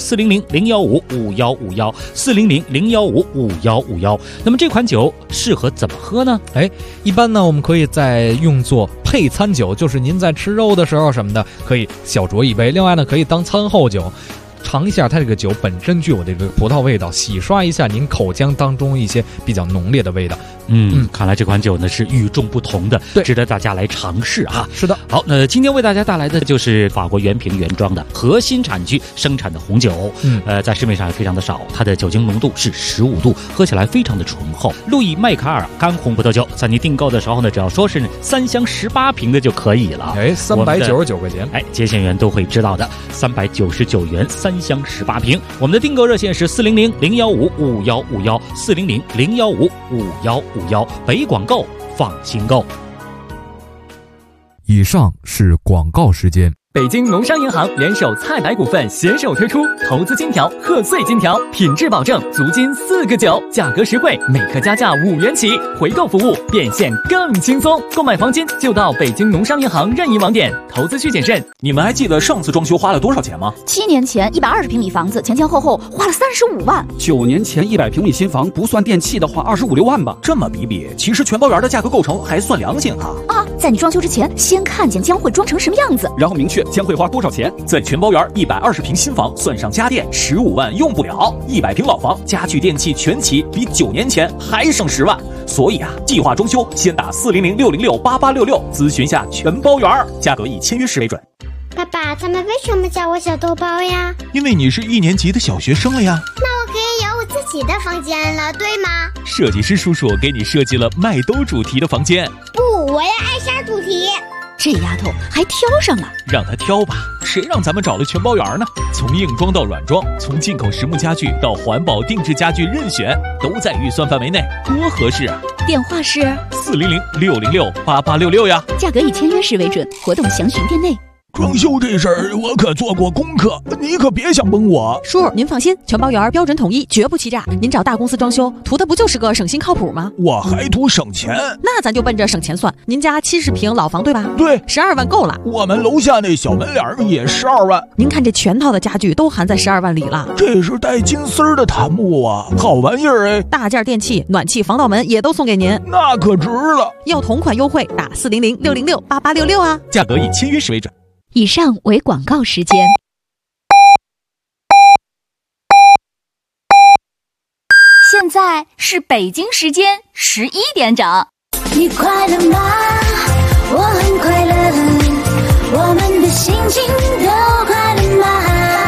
400-015-5151，400-015-5151。那么这款酒适合怎么喝呢？ 一般呢我们可以再用作配餐酒，就是您在吃肉的时候什么的可以小酌一杯。另外呢可以当餐后酒，尝一下它这个酒本身具有这个葡萄味道，洗刷一下您口腔当中一些比较浓烈的味道。 看来这款酒呢是与众不同的，值得大家来尝试啊。 是的。 好，那今天为大家带来的就是法国原瓶原装的核心产区生产的红酒。在市面上也非常的少，它的酒精浓度是15度，喝起来非常的醇厚。路易麦卡尔干红葡萄酒，在你订购的时候呢，只要说是3箱18瓶的就可以了。 399块钱。 接线员都会知道的，399元3箱18瓶。我们的订购热线是400-015-5151，400-015-5151。北广购，放心购。 以上是广告时间。 北京农商银行联手菜百股份携手推出投资金条、贺岁金条，品质保证，足金4个9，价格实惠，每克加价5元起，回购服务变现更轻松。购买黄金就到北京农商银行任意网点，投资需谨慎。 你们还记得上次装修花了多少钱吗 ？7年前120平米房子前前后后花了35万。 9年前100平米新房不算电器的话25、6万吧。这么比，其实全包园的价格构成还算良心哈。 在你装修之前，先看见将会装成什么样子， 然后明确将会花多少钱。在全包园120平新房算上家电15万用不了，100平老房家具电器全齐，比9年前还省10万。所以计划装修先打400-606-8866咨询下全包园，价格以签约时为准。 爸爸，他们为什么叫我小豆包呀？ 因为你是1年级的小学生了呀。 那我可以有我自己的房间了，对吗？ 设计师叔叔给你设计了麦兜主题的房间。 不，我要艾莎主题。 这丫头还挑上了， 让她挑吧，谁让咱们找了全包园呢？从硬装到软装，从进口实木家具到环保定制家具，任选都在预算范围内，多合适啊！ 电话是 400-606-8866呀， 价格以签约时为准，活动详询店内。 装修这事儿我可做过功课，你可别想蒙我。 叔，您放心，全包园标准统一，绝不欺诈。您找大公司装修，图的不就是个省心靠谱吗？ 我还图省钱。 那咱就奔着省钱算。您家70平老房对吧？ 对 ，12万够了。 我们楼下那小门脸也12万。 您看这全套的家具都含在12万里了。 这是带金丝儿的檀木啊，好玩意儿哎！ 大件电器、暖气、防盗门也都送给您， 那可值了。 要同款优惠，打400-606-8866啊。 价格以签约时为准。 以上为广告时间。现在是北京时间11点整。 你快乐吗？我很快乐，我们的心情都快乐吗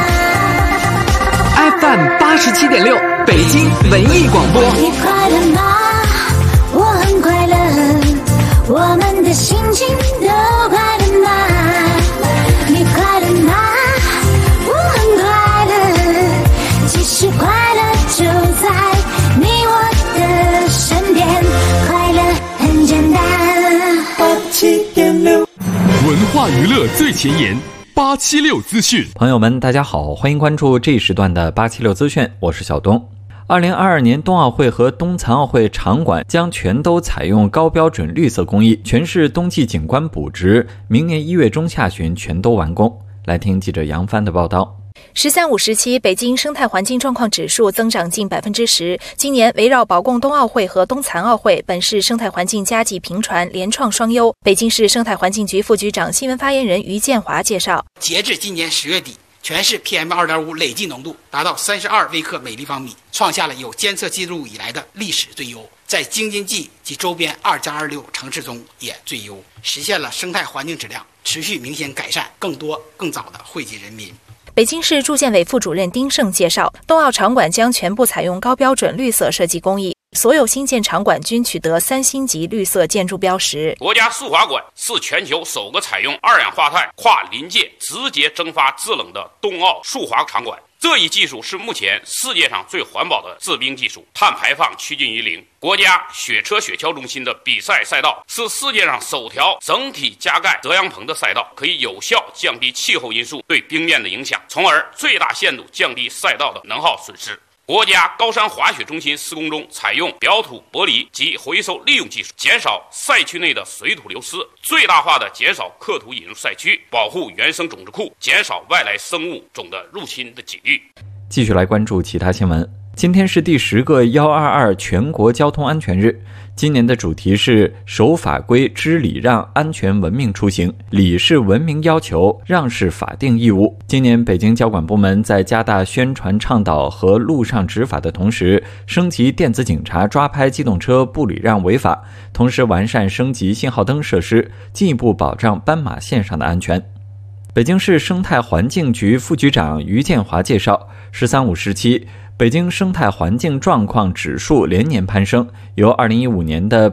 ？FM 87.6，北京文艺广播。 你快乐吗？我很快乐，我们的心情都快乐吗？你快乐吗？我很快乐，其实快乐就在你我的身边，快乐很简单。87.6， 文化娱乐最前沿，876资讯。 朋友们，大家好，欢迎关注这一时段的876资讯，我是小东。2022年冬奥会和冬残奥会场馆将全都采用高标准绿色工艺，全市冬季景观补植，明年1月中下旬全都完工。来听记者杨帆的报道。 “13五”17，北京生态环境状况指数增长近10%。今年围绕保供冬奥会和冬残奥会，本市生态环境佳绩频传，连创双优。北京市生态环境局副局长、新闻发言人于建华介绍， 截至今年10月底，全市 PM2.5 累计浓度达到32微克每立方米，创下了有监测记录以来的历史最优，在京津冀及周边2+26城市中也最优，实现了生态环境质量持续明显改善，更多更早的惠及人民。 北京市住建委副主任丁胜介绍，冬奥场馆将全部采用高标准绿色设计工艺，所有新建场馆均取得3星级绿色建筑标识。 国家速滑馆是全球首个采用2氧化碳跨临界直接蒸发制冷的冬奥速滑场馆。这一技术是目前世界上最环保的制冰技术，碳排放趋近于0。国家雪车雪橇中心的比赛赛道是世界上首条整体加盖遮阳棚的赛道，可以有效降低气候因素对冰面的影响，从而最大限度降低赛道的能耗损失。国家高山滑雪中心施工中采用表土剥离及回收利用技术，减少赛区内的水土流失，最大化的减少刻土引入赛区，保护原生种子库，减少外来生物种的入侵的几率。 继续来关注其他新闻。今天是第10个122全国交通安全日，今年的主题是守法规、知礼让、安全文明出行。礼是文明要求，让是法定义务。今年北京交管部门在加大宣传倡导和路上执法的同时，升级电子警察抓拍机动车不礼让违法，同时完善升级信号灯设施，进一步保障斑马线上的安全。北京市生态环境局副局长于建华介绍，13五17北京生态环境状况指数连年攀升，由2015年的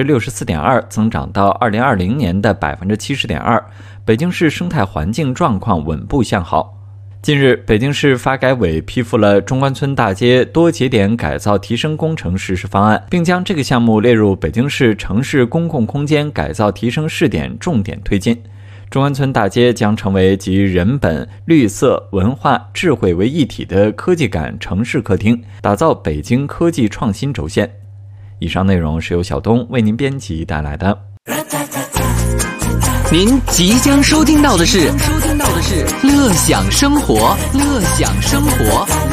64.2% 增长到2020年的 70.2%， 北京市生态环境状况稳步向好。近日，北京市发改委批复了中关村大街多节点改造提升工程实施方案，并将这个项目列入北京市城市公共空间改造提升试点重点推进。中关村大街将成为集人本、绿色、文化、智慧为一体的科技感城市客厅，打造北京科技创新轴线。以上内容是由小东为您编辑带来的。 您即将收听到的是乐享生活，乐享生活。